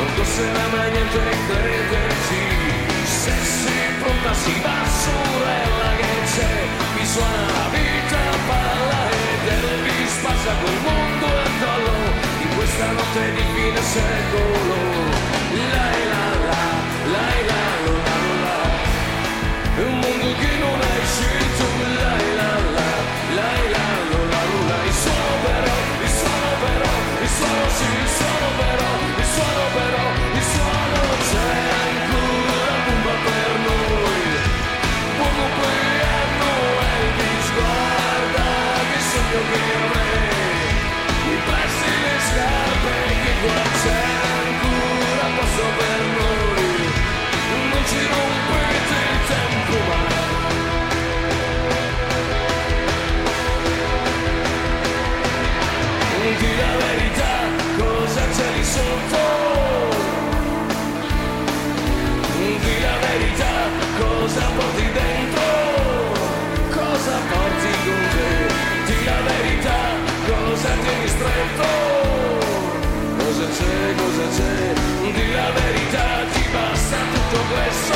non costerà mai niente crederci. Se sei pronta si va sorella che c'è, mi suona la vita, balla ed Elvis passa col mondo al collo, in questa notte di fine secolo. Lai la la, lai la la la, un mondo che non hai scelto. Lai la la, lai la la la, il suono però, il suono però, il suono sì, il suono però, il suono però, il suono c'è ancora, bomba per noi. Buon compleanno Elvis, guarda che sogno che avrei, mi passi le scarpe che qua c'è ancora posto per noi, non ci rompete il tempo mai. Di la verità, cosa c'è lì sotto? Di la verità, cosa porti dentro? Cosa porti con te? Di la verità, cosa tieni stretto? Cosa c'è, cosa c'è? Di la verità, ti basta tutto questo?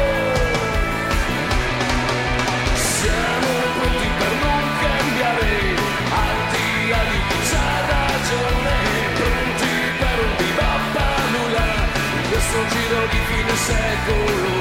Siamo pronti per non cambiare, al di là di chi c'ha ragione, pronti per un viva palula, in questo giro di fine secolo.